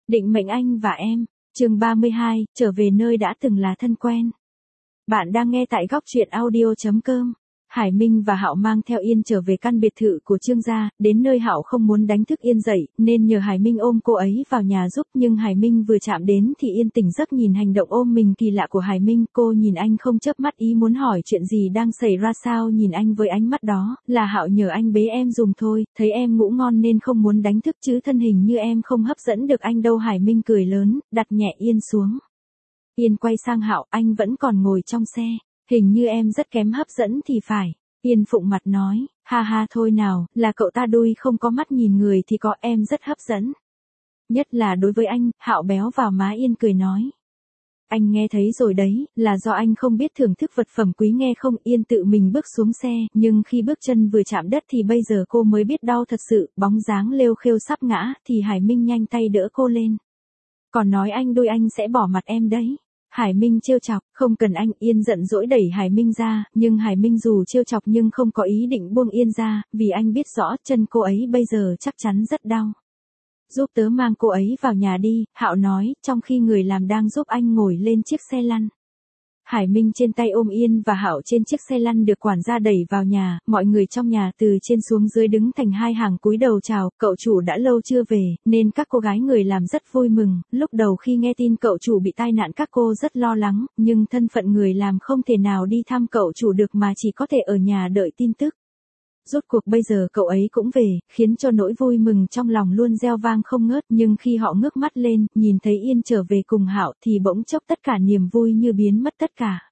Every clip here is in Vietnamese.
Định mệnh anh và em, chương 32, trở về nơi đã từng là thân quen. Bạn đang nghe tại góc truyện audio.com. Hải Minh và Hạo mang theo Yên trở về căn biệt thự của Trương gia, đến nơi Hạo không muốn đánh thức Yên dậy, nên nhờ Hải Minh ôm cô ấy vào nhà giúp, nhưng Hải Minh vừa chạm đến thì Yên tỉnh giấc nhìn hành động ôm mình kỳ lạ của Hải Minh, cô nhìn anh không chớp mắt ý muốn hỏi chuyện gì đang xảy ra sao nhìn anh với ánh mắt đó, là Hạo nhờ anh bế em dùm thôi, thấy em ngủ ngon nên không muốn đánh thức chứ thân hình như em không hấp dẫn được anh đâu. Hải Minh cười lớn, đặt nhẹ Yên xuống. Yên quay sang Hạo, anh vẫn còn ngồi trong xe. Hình như em rất kém hấp dẫn thì phải. Yên phụng mặt nói, ha ha thôi nào, là cậu ta đuôi không có mắt nhìn người thì có, em rất hấp dẫn. Nhất là đối với anh. Hạo béo vào má Yên cười nói. Anh nghe thấy rồi đấy, là do anh không biết thưởng thức vật phẩm quý nghe không. Yên tự mình bước xuống xe, nhưng khi bước chân vừa chạm đất thì bây giờ cô mới biết đau thật sự, bóng dáng lêu khêu sắp ngã, thì Hải Minh nhanh tay đỡ cô lên. Còn nói anh đôi anh sẽ bỏ mặt em đấy. Hải Minh trêu chọc, không cần anh. Yên giận dỗi đẩy Hải Minh ra, nhưng Hải Minh dù trêu chọc nhưng không có ý định buông Yên ra, vì anh biết rõ chân cô ấy bây giờ chắc chắn rất đau. Giúp tớ mang cô ấy vào nhà đi, Hạo nói, trong khi người làm đang giúp anh ngồi lên chiếc xe lăn. Hải Minh trên tay ôm Yên và Hạo trên chiếc xe lăn được quản gia đẩy vào nhà, mọi người trong nhà từ trên xuống dưới đứng thành hai hàng cúi đầu chào, cậu chủ đã lâu chưa về, nên các cô gái người làm rất vui mừng. Lúc đầu khi nghe tin cậu chủ bị tai nạn các cô rất lo lắng, nhưng thân phận người làm không thể nào đi thăm cậu chủ được mà chỉ có thể ở nhà đợi tin tức. Rốt cuộc bây giờ cậu ấy cũng về, khiến cho nỗi vui mừng trong lòng luôn reo vang không ngớt, nhưng khi họ ngước mắt lên, nhìn thấy Yên trở về cùng Hạo thì bỗng chốc tất cả niềm vui như biến mất tất cả.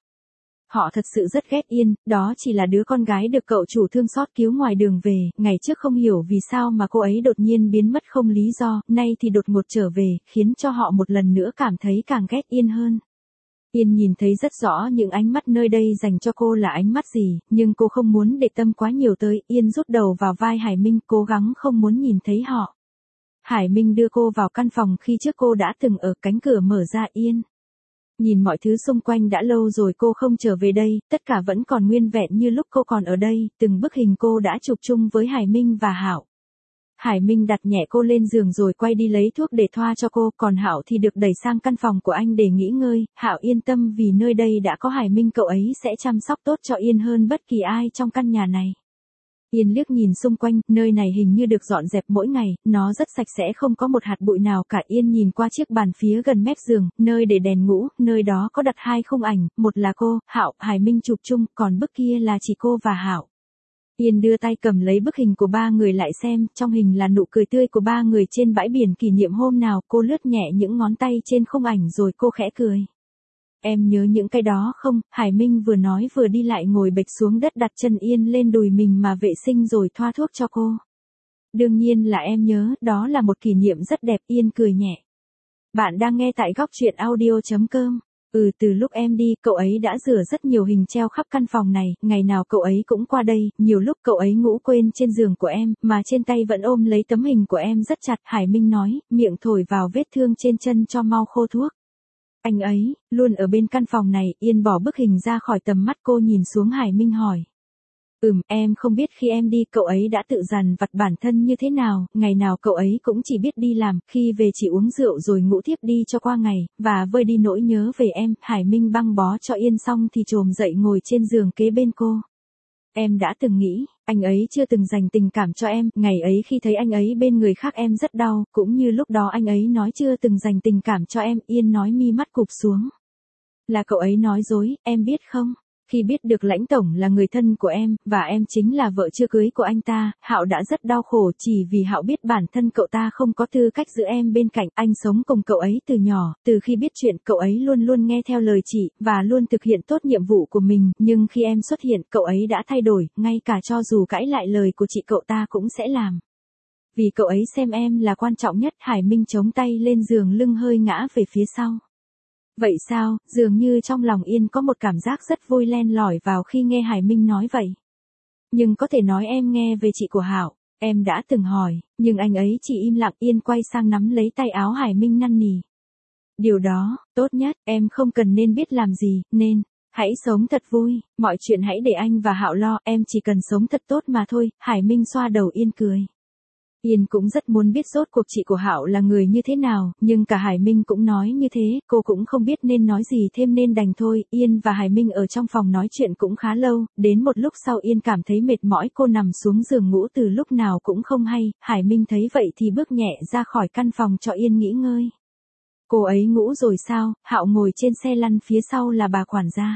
Họ thật sự rất ghét Yên, đó chỉ là đứa con gái được cậu chủ thương xót cứu ngoài đường về, ngày trước không hiểu vì sao mà cô ấy đột nhiên biến mất không lý do, nay thì đột ngột trở về, khiến cho họ một lần nữa cảm thấy càng ghét Yên hơn. Yên nhìn thấy rất rõ những ánh mắt nơi đây dành cho cô là ánh mắt gì, nhưng cô không muốn để tâm quá nhiều tới. Yên rút đầu vào vai Hải Minh, cố gắng không muốn nhìn thấy họ. Hải Minh đưa cô vào căn phòng khi trước cô đã từng ở, cánh cửa mở ra. Yên nhìn mọi thứ xung quanh, đã lâu rồi cô không trở về đây, tất cả vẫn còn nguyên vẹn như lúc cô còn ở đây, từng bức hình cô đã chụp chung với Hải Minh và Hạo. Hải Minh đặt nhẹ cô lên giường rồi quay đi lấy thuốc để thoa cho cô, còn Hạo thì được đẩy sang căn phòng của anh để nghỉ ngơi. Hạo yên tâm vì nơi đây đã có Hải Minh, cậu ấy sẽ chăm sóc tốt cho Yên hơn bất kỳ ai trong căn nhà này. Yên liếc nhìn xung quanh, nơi này hình như được dọn dẹp mỗi ngày, nó rất sạch sẽ không có một hạt bụi nào cả. Yên nhìn qua chiếc bàn phía gần mép giường, nơi để đèn ngủ, nơi đó có đặt hai khung ảnh, một là cô, Hạo, Hải Minh chụp chung, còn bức kia là chỉ cô và Hạo. Yên đưa tay cầm lấy bức hình của ba người lại xem, trong hình là nụ cười tươi của ba người trên bãi biển kỷ niệm hôm nào. Cô lướt nhẹ những ngón tay trên khung ảnh rồi cô khẽ cười. Em nhớ những cái đó không? Hải Minh vừa nói vừa đi lại ngồi bệt xuống đất, đặt chân Yên lên đùi mình mà vệ sinh rồi thoa thuốc cho cô. Đương nhiên là em nhớ, đó là một kỷ niệm rất đẹp. Yên cười nhẹ. Bạn đang nghe tại góc truyện audio.com. Từ lúc em đi, cậu ấy đã rửa rất nhiều hình treo khắp căn phòng này, ngày nào cậu ấy cũng qua đây, nhiều lúc cậu ấy ngủ quên trên giường của em, mà trên tay vẫn ôm lấy tấm hình của em rất chặt. Hải Minh nói, miệng thổi vào vết thương trên chân cho mau khô thuốc. Anh ấy, luôn ở bên căn phòng này. Yên bỏ bức hình ra khỏi tầm mắt cô, nhìn xuống Hải Minh hỏi. Em không biết khi em đi, cậu ấy đã tự dằn vặt bản thân như thế nào, ngày nào cậu ấy cũng chỉ biết đi làm, khi về chỉ uống rượu rồi ngủ thiếp đi cho qua ngày, và vơi đi nỗi nhớ về em. Hải Minh băng bó cho Yên xong thì chồm dậy ngồi trên giường kế bên cô. Em đã từng nghĩ, anh ấy chưa từng dành tình cảm cho em, ngày ấy khi thấy anh ấy bên người khác em rất đau, cũng như lúc đó anh ấy nói chưa từng dành tình cảm cho em. Yên nói mi mắt cụp xuống. Là cậu ấy nói dối, em biết không? Khi biết được Lãnh tổng là người thân của em, và em chính là vợ chưa cưới của anh ta, Hạo đã rất đau khổ, chỉ vì Hạo biết bản thân cậu ta không có tư cách giữ em bên cạnh. Anh sống cùng cậu ấy từ nhỏ, từ khi biết chuyện cậu ấy luôn luôn nghe theo lời chị, và luôn thực hiện tốt nhiệm vụ của mình, nhưng khi em xuất hiện, cậu ấy đã thay đổi, ngay cả cho dù cãi lại lời của chị cậu ta cũng sẽ làm. Vì cậu ấy xem em là quan trọng nhất. Hải Minh chống tay lên giường, lưng hơi ngã về phía sau. Vậy sao? Dường như trong lòng Yên có một cảm giác rất vui len lỏi vào khi nghe Hải Minh nói vậy. Nhưng có thể nói em nghe về chị của Hạo, em đã từng hỏi, nhưng anh ấy chỉ im lặng. Yên quay sang nắm lấy tay áo Hải Minh năn nỉ. Điều đó, tốt nhất, em không cần nên biết làm gì, nên, hãy sống thật vui, mọi chuyện hãy để anh và Hạo lo, em chỉ cần sống thật tốt mà thôi. Hải Minh xoa đầu Yên cười. Yên cũng rất muốn biết rốt cuộc chị của Hạo là người như thế nào, nhưng cả Hải Minh cũng nói như thế, cô cũng không biết nên nói gì thêm nên đành thôi. Yên và Hải Minh ở trong phòng nói chuyện cũng khá lâu, đến một lúc sau Yên cảm thấy mệt mỏi, cô nằm xuống giường ngủ từ lúc nào cũng không hay. Hải Minh thấy vậy thì bước nhẹ ra khỏi căn phòng cho Yên nghỉ ngơi. Cô ấy ngủ rồi sao? Hạo ngồi trên xe lăn, phía sau là bà quản gia.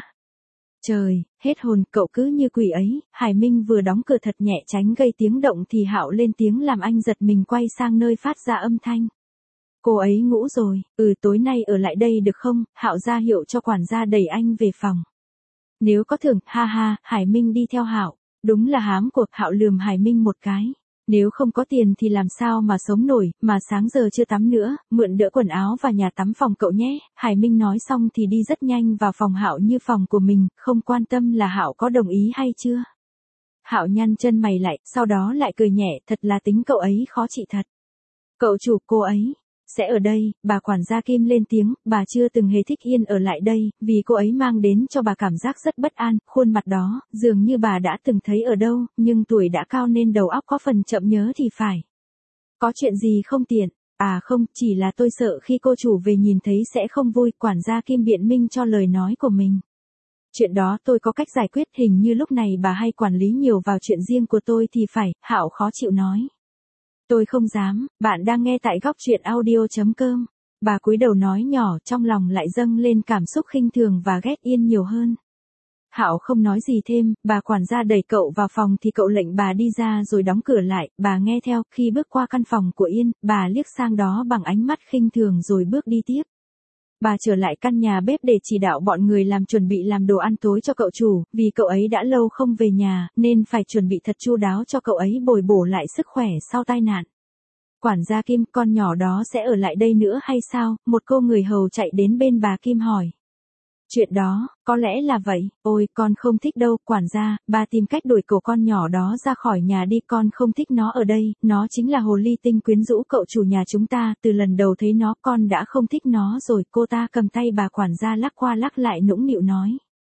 Trời, hết hồn, cậu cứ như quỷ ấy. Hải Minh vừa đóng cửa thật nhẹ tránh gây tiếng động thì Hạo lên tiếng làm anh giật mình quay sang nơi phát ra âm thanh. Cô ấy ngủ rồi, tối nay ở lại đây được không? Hạo ra hiệu cho quản gia đẩy anh về phòng. Nếu có thưởng, ha ha. Hải Minh đi theo Hạo. Đúng là hám cuộc. Hạo lườm Hải Minh một cái. Nếu không có tiền thì làm sao mà sống nổi, mà sáng giờ chưa tắm nữa, mượn đỡ quần áo và nhà tắm phòng cậu nhé. Hải Minh nói xong thì đi rất nhanh vào phòng Hạo như phòng của mình, không quan tâm là Hạo có đồng ý hay chưa. Hạo nhăn chân mày lại, sau đó lại cười nhẹ, thật là tính cậu ấy khó trị thật. Cậu chủ, cô ấy sẽ ở đây. Bà quản gia Kim lên tiếng, bà chưa từng hề thích Yên ở lại đây, vì cô ấy mang đến cho bà cảm giác rất bất an, khuôn mặt đó, dường như bà đã từng thấy ở đâu, nhưng tuổi đã cao nên đầu óc có phần chậm nhớ thì phải. Có chuyện gì không tiện? À không, chỉ là tôi sợ khi cô chủ về nhìn thấy sẽ không vui. Quản gia Kim biện minh cho lời nói của mình. Chuyện đó tôi có cách giải quyết, hình như lúc này bà hay quản lý nhiều vào chuyện riêng của tôi thì phải. Hạo khó chịu nói. Tôi không dám. Bạn đang nghe tại góc truyện audio.com. Bà cúi đầu nói nhỏ, trong lòng lại dâng lên cảm xúc khinh thường và ghét Yên nhiều hơn. Hạo không nói gì thêm, bà quản gia đẩy cậu vào phòng thì cậu lệnh bà đi ra rồi đóng cửa lại. Bà nghe theo. Khi bước qua căn phòng của Yên, bà liếc sang đó bằng ánh mắt khinh thường rồi bước đi tiếp. Bà trở lại căn nhà bếp để chỉ đạo bọn người chuẩn bị làm đồ ăn tối cho cậu chủ, vì cậu ấy đã lâu không về nhà, nên phải chuẩn bị thật chu đáo cho cậu ấy bồi bổ lại sức khỏe sau tai nạn. Quản gia Kim, con nhỏ đó sẽ ở lại đây nữa hay sao? Một cô người hầu chạy đến bên bà Kim hỏi. Chuyện đó, có lẽ là vậy. Ôi, con không thích đâu. Quản gia, bà tìm cách đuổi cổ con nhỏ đó ra khỏi nhà đi, con không thích nó ở đây. Nó chính là hồ ly tinh quyến rũ cậu chủ nhà chúng ta, từ lần đầu thấy nó con đã không thích nó rồi. Cô ta cầm tay bà quản gia lắc qua lắc lại nũng nịu nói.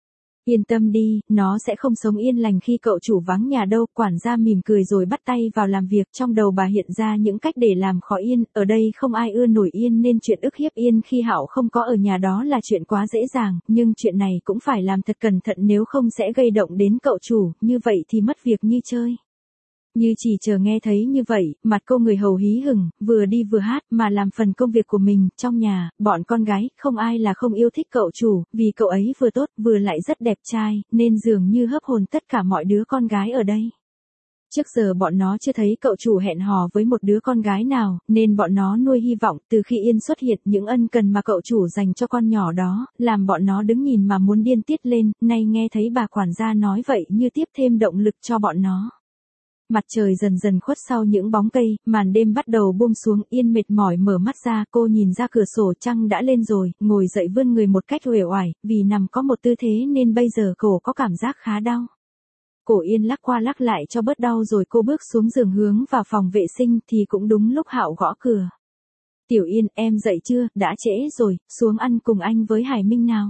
Yên tâm đi, nó sẽ không sống yên lành khi cậu chủ vắng nhà đâu. Quản gia mỉm cười rồi bắt tay vào làm việc. Trong đầu bà hiện ra những cách để làm khó Yên. Ở đây không ai ưa nổi Yên nên chuyện ức hiếp Yên khi Hạo không có ở nhà đó là chuyện quá dễ dàng. Nhưng chuyện này cũng phải làm thật cẩn thận, nếu không sẽ gây động đến cậu chủ. Như vậy thì mất việc như chơi. Như chỉ chờ nghe thấy như vậy, mặt cô người hầu hí hửng, vừa đi vừa hát mà làm phần công việc của mình. Trong nhà, bọn con gái, không ai là không yêu thích cậu chủ, vì cậu ấy vừa tốt, vừa lại rất đẹp trai, nên dường như hấp hồn tất cả mọi đứa con gái ở đây. Trước giờ bọn nó chưa thấy cậu chủ hẹn hò với một đứa con gái nào, nên bọn nó nuôi hy vọng. Từ khi Yên xuất hiện, những ân cần mà cậu chủ dành cho con nhỏ đó, làm bọn nó đứng nhìn mà muốn điên tiết lên. Nay nghe thấy bà quản gia nói vậy như tiếp thêm động lực cho bọn nó. Mặt trời dần dần khuất sau những bóng cây, màn đêm bắt đầu buông xuống. Yên mệt mỏi mở mắt ra, cô nhìn ra cửa sổ, trăng đã lên rồi, ngồi dậy vươn người một cách uể oải, vì nằm có một tư thế nên bây giờ cổ có cảm giác khá đau. Cổ Yên lắc qua lắc lại cho bớt đau rồi cô bước xuống giường hướng vào phòng vệ sinh thì cũng đúng lúc Hạo gõ cửa. Tiểu Yên, em dậy chưa? Đã trễ rồi, xuống ăn cùng anh với Hải Minh nào.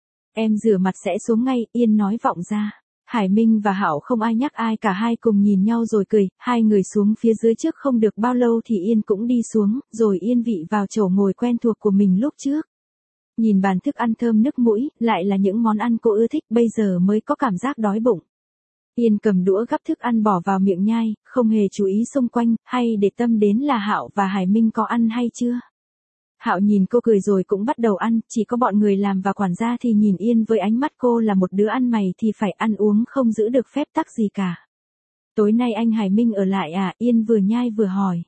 Em rửa mặt sẽ xuống ngay, Yên nói vọng ra. Hải Minh và Hạo không ai nhắc ai, cả hai cùng nhìn nhau rồi cười. Hai người xuống phía dưới trước không được bao lâu thì Yên cũng đi xuống, rồi yên vị vào chỗ ngồi quen thuộc của mình lúc trước. Nhìn bàn thức ăn thơm nức mũi, lại là những món ăn cô ưa thích, bây giờ mới có cảm giác đói bụng. Yên cầm đũa gắp thức ăn bỏ vào miệng nhai, không hề chú ý xung quanh, hay để tâm đến là Hạo và Hải Minh có ăn hay chưa. Hạo nhìn cô cười rồi cũng bắt đầu ăn, chỉ có bọn người làm và quản gia thì nhìn Yên với ánh mắt cô là một đứa ăn mày thì phải ăn uống không giữ được phép tắc gì cả. Tối nay anh Hải Minh ở lại à? Yên vừa nhai vừa hỏi.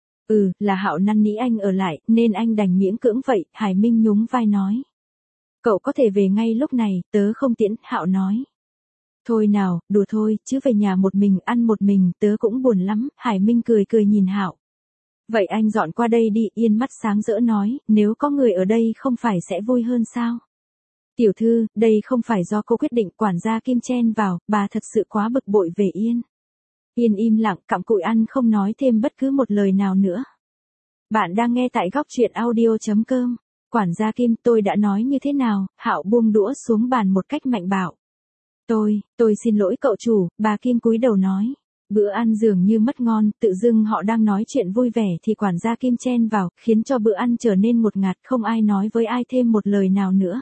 Là Hạo năn nỉ anh ở lại, nên anh đành miễn cưỡng vậy. Hải Minh nhún vai nói. Cậu có thể về ngay lúc này, tớ không tiễn. Hạo nói. Thôi nào, đùa thôi, chứ về nhà một mình ăn một mình, tớ cũng buồn lắm. Hải Minh cười cười nhìn Hạo. Vậy anh dọn qua đây đi. Yên mắt sáng rỡ nói, nếu có người ở đây không phải sẽ vui hơn sao? Tiểu thư, đây không phải do cô quyết định. Quản gia Kim chen vào, bà thật sự quá bực bội về Yên. Yên im lặng, cặm cụi ăn không nói thêm bất cứ một lời nào nữa. Bạn đang nghe tại góc truyện audio.com. Quản gia Kim, tôi đã nói như thế nào? Hạo buông đũa xuống bàn một cách mạnh bạo. Tôi xin lỗi cậu chủ, bà Kim cúi đầu nói. Bữa ăn dường như mất ngon, tự dưng họ đang nói chuyện vui vẻ thì quản gia Kim chen vào, khiến cho bữa ăn trở nên ngột ngạt, không ai nói với ai thêm một lời nào nữa.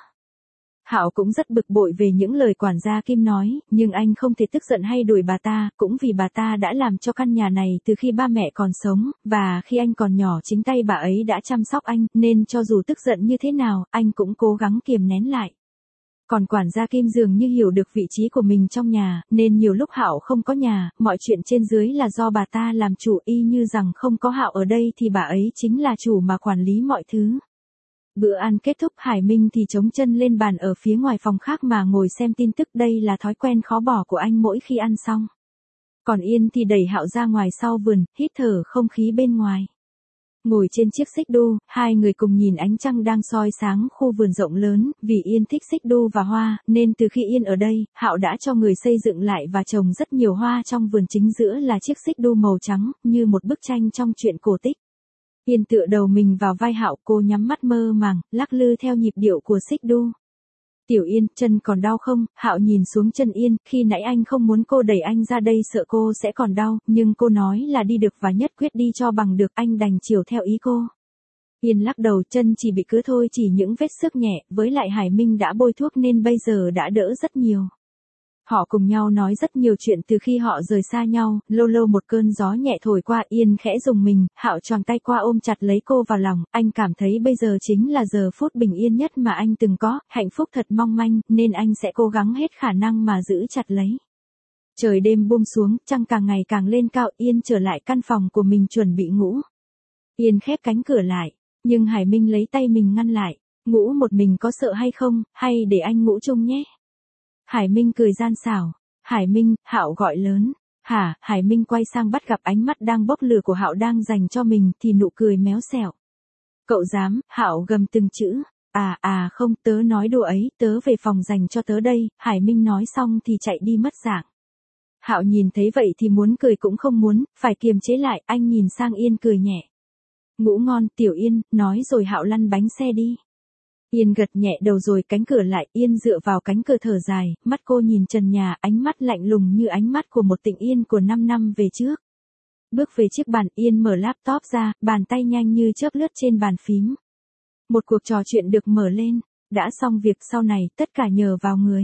Hạo cũng rất bực bội về những lời quản gia Kim nói, nhưng anh không thể tức giận hay đuổi bà ta, cũng vì bà ta đã làm cho căn nhà này từ khi ba mẹ còn sống, và khi anh còn nhỏ chính tay bà ấy đã chăm sóc anh, nên cho dù tức giận như thế nào, anh cũng cố gắng kiềm nén lại. Còn quản gia Kim dường như hiểu được vị trí của mình trong nhà, nên nhiều lúc Hạo không có nhà, mọi chuyện trên dưới là do bà ta làm chủ, y như rằng không có Hạo ở đây thì bà ấy chính là chủ mà quản lý mọi thứ. Bữa ăn kết thúc, Hải Minh thì chống chân lên bàn ở phía ngoài phòng khác mà ngồi xem tin tức, đây là thói quen khó bỏ của anh mỗi khi ăn xong. Còn Yên thì đẩy Hạo ra ngoài sau vườn, hít thở không khí bên ngoài. Ngồi trên chiếc xích đu, hai người cùng nhìn ánh trăng đang soi sáng khu vườn rộng lớn, vì Yên thích xích đu và hoa, nên từ khi Yên ở đây, Hạo đã cho người xây dựng lại và trồng rất nhiều hoa trong vườn, chính giữa là chiếc xích đu màu trắng, như một bức tranh trong truyện cổ tích. Yên tựa đầu mình vào vai Hạo, cô nhắm mắt mơ màng, lắc lư theo nhịp điệu của xích đu. Tiểu Yên, chân còn đau không? Hạo nhìn xuống chân Yên, khi nãy anh không muốn cô đẩy anh ra đây sợ cô sẽ còn đau, nhưng cô nói là đi được và nhất quyết đi cho bằng được, anh đành chiều theo ý cô. Yên lắc đầu, chân chỉ bị cứa thôi, chỉ những vết xước nhẹ, với lại Hải Minh đã bôi thuốc nên bây giờ đã đỡ rất nhiều. Họ cùng nhau nói rất nhiều chuyện từ khi họ rời xa nhau, lâu lâu một cơn gió nhẹ thổi qua, Yên khẽ rùng mình, Hạo choàng tay qua ôm chặt lấy cô vào lòng, anh cảm thấy bây giờ chính là giờ phút bình yên nhất mà anh từng có, hạnh phúc thật mong manh, nên anh sẽ cố gắng hết khả năng mà giữ chặt lấy. Trời đêm buông xuống, trăng càng ngày càng lên cao, Yên trở lại căn phòng của mình chuẩn bị ngủ. Yên khép cánh cửa lại, nhưng Hải Minh lấy tay mình ngăn lại, ngủ một mình có sợ hay không, hay để anh ngủ chung nhé. Hải Minh cười gian xảo. Hải Minh, Hạo gọi lớn. Hả? Hải Minh quay sang bắt gặp ánh mắt đang bốc lửa của Hạo đang dành cho mình thì nụ cười méo xẹo. Cậu dám? Hạo gầm từng chữ. Không, tớ nói đùa ấy, tớ về phòng dành cho tớ đây. Hải Minh nói xong thì chạy đi mất dạng. Hạo nhìn thấy vậy thì muốn cười cũng không muốn, phải kiềm chế lại, anh nhìn sang Yên cười nhẹ. Ngủ ngon, Tiểu Yên, nói rồi Hạo lăn bánh xe đi. Yên gật nhẹ đầu rồi cánh cửa lại, Yên dựa vào cánh cửa thở dài, mắt cô nhìn trần nhà, ánh mắt lạnh lùng như ánh mắt của một Tịnh Yên của 5 năm về trước. Bước về chiếc bàn, Yên mở laptop ra, bàn tay nhanh như chớp lướt trên bàn phím. Một cuộc trò chuyện được mở lên, đã xong việc, sau này tất cả nhờ vào người.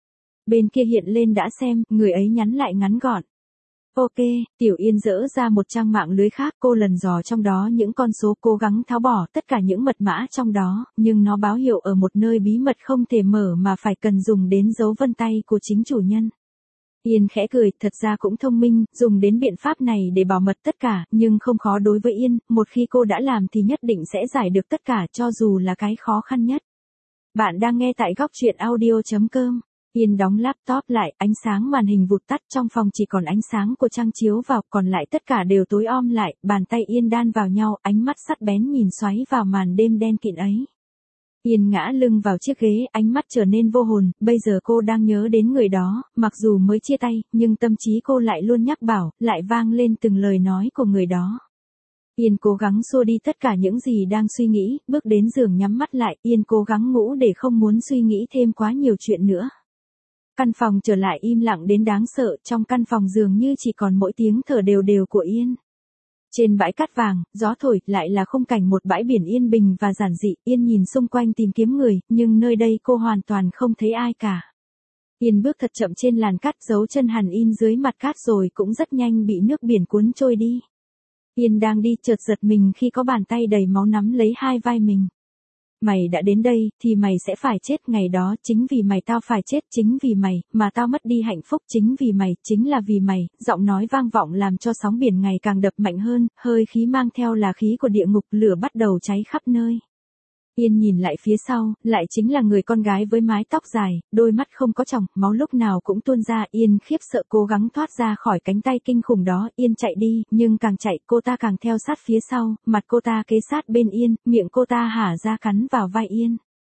Bên kia hiện lên đã xem, người ấy nhắn lại ngắn gọn. Ok, Tiểu Yên dỡ ra một trang mạng lưới khác, cô lần dò trong đó những con số, cố gắng tháo bỏ tất cả những mật mã trong đó, nhưng nó báo hiệu ở một nơi bí mật không thể mở mà phải cần dùng đến dấu vân tay của chính chủ nhân. Yên khẽ cười, thật ra cũng thông minh, dùng đến biện pháp này để bảo mật tất cả, nhưng không khó đối với Yên, một khi cô đã làm thì nhất định sẽ giải được tất cả cho dù là cái khó khăn nhất. Bạn đang nghe tại góc truyện audio.com. Yên đóng laptop lại, ánh sáng màn hình vụt tắt, trong phòng chỉ còn ánh sáng của trăng chiếu vào, còn lại tất cả đều tối om lại, bàn tay Yên đan vào nhau, ánh mắt sắc bén nhìn xoáy vào màn đêm đen kịt ấy. Yên ngã lưng vào chiếc ghế, ánh mắt trở nên vô hồn, bây giờ cô đang nhớ đến người đó, mặc dù mới chia tay, nhưng tâm trí cô lại luôn nhắc bảo, lại vang lên từng lời nói của người đó. Yên cố gắng xua đi tất cả những gì đang suy nghĩ, bước đến giường nhắm mắt lại, Yên cố gắng ngủ để không muốn suy nghĩ thêm quá nhiều chuyện nữa. Căn phòng trở lại im lặng đến đáng sợ, trong căn phòng dường như chỉ còn mỗi tiếng thở đều đều của Yên. Trên bãi cát vàng, gió thổi, lại là khung cảnh một bãi biển yên bình và giản dị, Yên nhìn xung quanh tìm kiếm người, nhưng nơi đây cô hoàn toàn không thấy ai cả. Yên bước thật chậm trên làn cát, dấu chân hằn in dưới mặt cát rồi cũng rất nhanh bị nước biển cuốn trôi đi. Yên đang đi chợt giật mình khi có bàn tay đầy máu nắm lấy hai vai mình. Mày đã đến đây, thì mày sẽ phải chết, ngày đó, chính vì mày tao phải chết, chính vì mày, mà tao mất đi hạnh phúc, chính vì mày, chính là vì mày, giọng nói vang vọng làm cho sóng biển ngày càng đập mạnh hơn, hơi khí mang theo là khí của địa ngục, lửa bắt đầu cháy khắp nơi. Yên nhìn lại phía sau, lại chính là người con gái với mái tóc dài, đôi mắt không có tròng, máu lúc nào cũng tuôn ra, Yên khiếp sợ cố gắng thoát ra khỏi cánh tay kinh khủng đó, Yên chạy đi, nhưng càng chạy, cô ta càng theo sát phía sau, mặt cô ta kế sát bên Yên, miệng cô ta hả ra cắn vào vai Yên.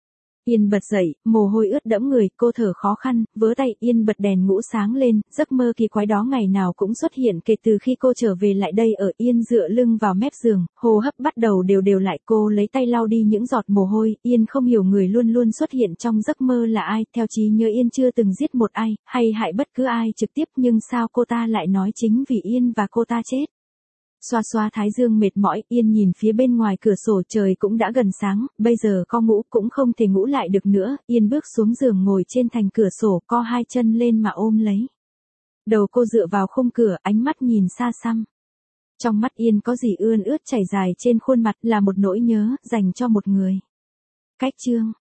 Yên bật dậy, mồ hôi ướt đẫm người, cô thở khó khăn, vớ tay, Yên bật đèn ngũ sáng lên, giấc mơ kỳ quái đó ngày nào cũng xuất hiện kể từ khi cô trở về lại đây ở Yên dựa lưng vào mép giường, hô hấp bắt đầu đều đều lại, cô lấy tay lau đi những giọt mồ hôi, Yên không hiểu người luôn luôn xuất hiện trong giấc mơ là ai, theo trí nhớ Yên chưa từng giết một ai, hay hại bất cứ ai trực tiếp nhưng sao cô ta lại nói chính vì Yên và cô ta chết. Xoa xoa thái dương mệt mỏi, Yên nhìn phía bên ngoài cửa sổ, trời cũng đã gần sáng, bây giờ co ngủ cũng không thể ngủ lại được nữa, Yên bước xuống giường ngồi trên thành cửa sổ, co hai chân lên mà ôm lấy. Đầu cô dựa vào khung cửa, ánh mắt nhìn xa xăm. Trong mắt Yên có gì ươn ướt chảy dài trên khuôn mặt, là một nỗi nhớ, dành cho một người. Cách chương